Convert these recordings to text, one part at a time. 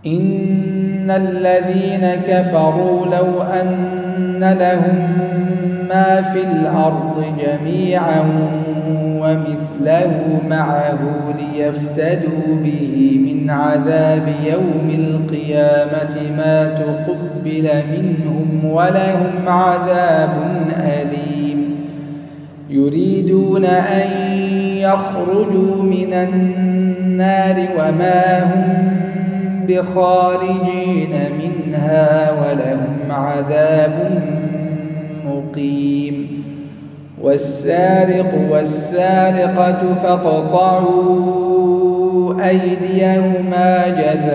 إن الذين كفروا لو أن لهم ما في الأرض جميعا ومثله معه ليفتدوا به من عذاب يوم القيامة ما تقبل منهم ولهم عذاب أليم يريدون أن يخرجوا من النار وما هم بخارجين منها ولهم عذاب مقيم والسارق والسارقة فاقطعوا أيديهما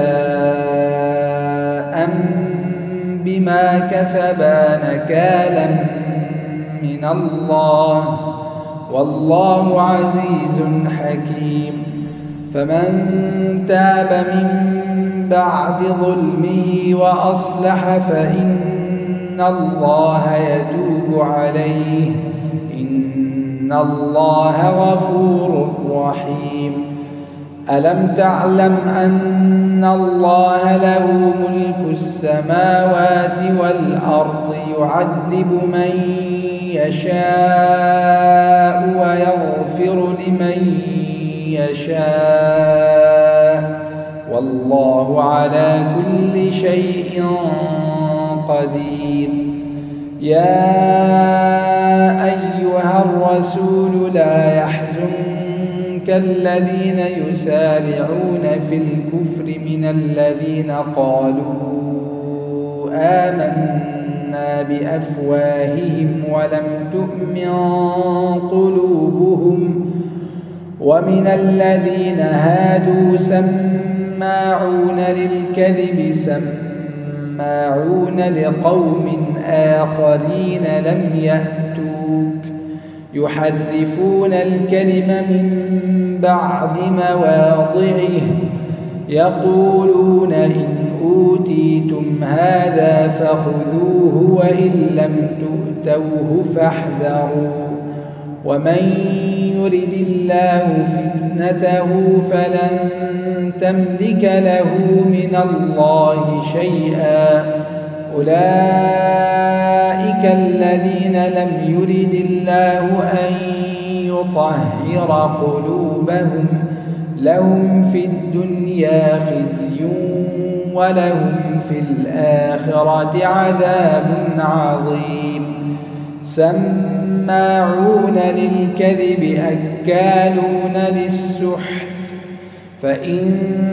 جزاء بما كسبا نكالا من الله والله عزيز حكيم فمن تاب من بعد ظلمه وأصلح فإن الله يتوب عليه إن الله غفور رحيم ألم تعلم أن الله له ملك السماوات والأرض يعذب من يشاء ويغفر لمن يشاء والله على كل شيء قدير يا أيها الرسول لا يحزنك الذين يسارعون في الكفر من الذين قالوا آمنا بأفواههم ولم تؤمن قلوبهم ومن الذين هادوا سماعون للكذب سماعون لقوم آخرين لم يأتوك يحرفون الكلم من بعد مواضعه يقولون إن أوتيتم هذا فخذوه وإن لم تؤتوه فاحذروا ومن يرد الله فتنته فلن تملك له من الله شيئا أولئك الذين لم يرد الله أن يطهر قلوبهم لهم في الدنيا خزي ولهم في الآخرة عذاب عظيم سماعون للكذب أكالون للسحت فإن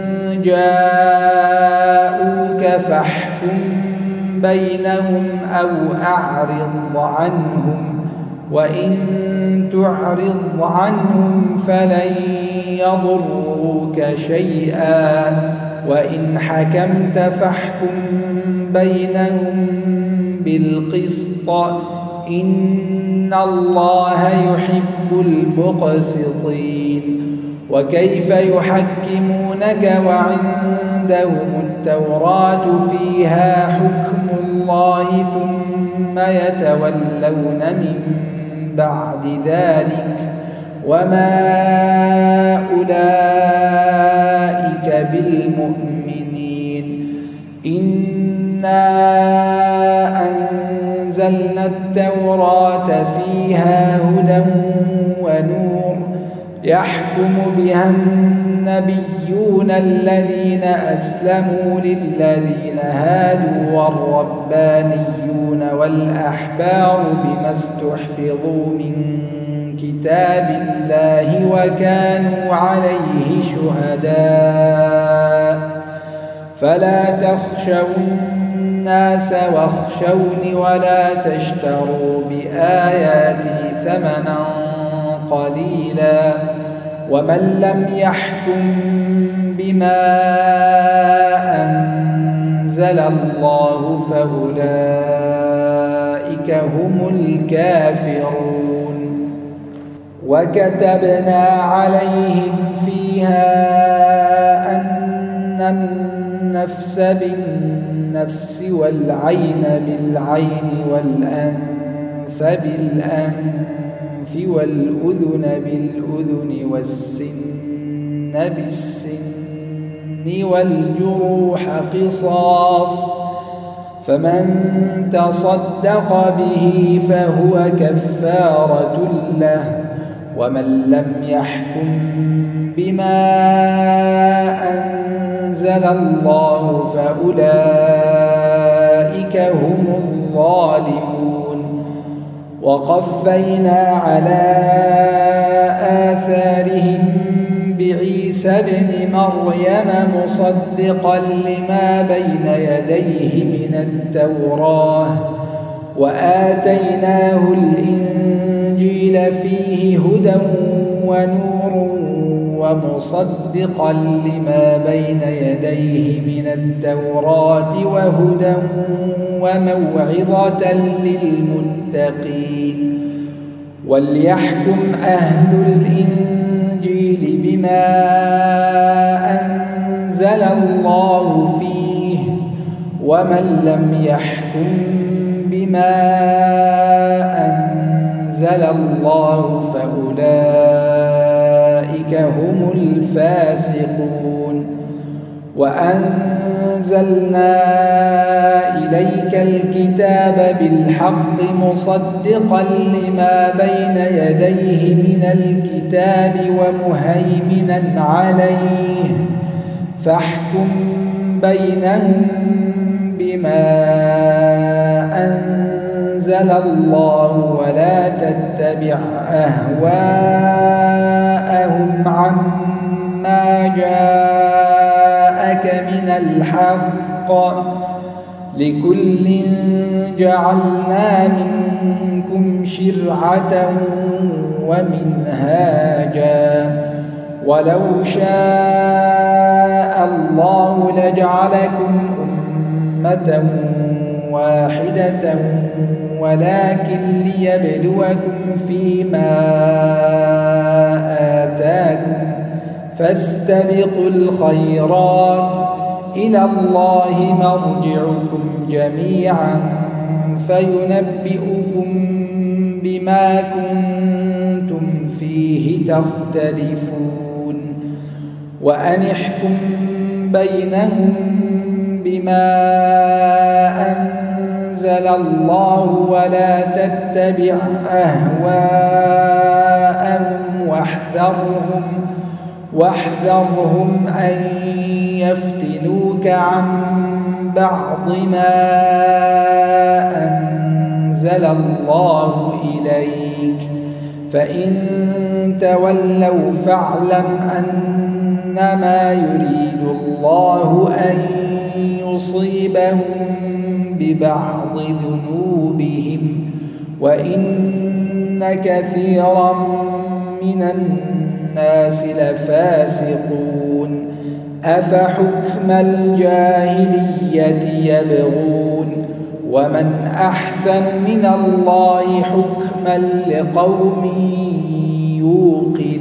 جاءوك فاحكم بينهم أو أعرض عنهم وإن تعرض عنهم فلن يضروك شيئا وإن حكمت فاحكم بينهم بالقسط إن الله يحب المقسطين وكيف يحكمونك وعندهم التوراة فيها حكم الله ثم يتولون من بعد ذلك وما أولئك بالمؤمنين إنا أنزلنا التوراة فيها هدى ونور يحكم بها النبيون الذين أسلموا للذين هادوا والربانيون والأحبار بما استحفظوا من كتاب الله وكانوا عليه شهداء فلا تخشوا الناس واخشوني ولا تشتروا بآياتي ثمنا قليلا ومن لم يحكم بما أنزل الله فأولئك هم الكافرون وكتبنا عليهم فيها أن النفس بالنفس والعين بالعين والأنف بالأنف والأذن بالأذن والسن بالسن والجروح قصاص، فمن تصدق به فهو كفارة له، ومن لم يحكم بما أنزل الله فأولئك هم الظالمون. وقفينا على آثارهم بعيسى ابن مريم مصدقا لما بين يديه من التوراة، وآتيناه الإنجيل فيه هدى ونور ومصدقا لما بين يديه من التوراة وهدى وموعظة للمتقين. وليحكم أهل الإنجيل بما أنزل الله فيه، ومن لم يحكم بما أنزل الله فأولئك هم الفاسقون. وأنزلنا إليك الكتاب بالحق مصدقا لما بين يديه من الكتاب ومهيمنا عليه، فاحكم بينهم بما أنزل الله، ولا تتبع أهواءهم عما جاءك من الحق، لكل جعلنا منكم شرعة ومنهاجا، ولو شاء الله لجعلكم أمة واحدة ولكن ليبلوكم فيما آتاكم، فاستبقوا الخيرات، إلى الله مرجعكم جميعا فينبئكم بما كنتم فيه تختلفون. وأن احكم بينهم بما أنزل الله، ولا تتبع أهواءهم واحذرهم أن يفتنوك عن بعض ما أنزل الله إليك، فإن تولوا فاعلم أنما يريد الله أن يصيبهم ببعض ذنوبهم، وإن كثيرا من الناس لفاسقون. أفحكم الجاهلية يبغون، ومن أحسن من الله حكما لقوم يوقنون.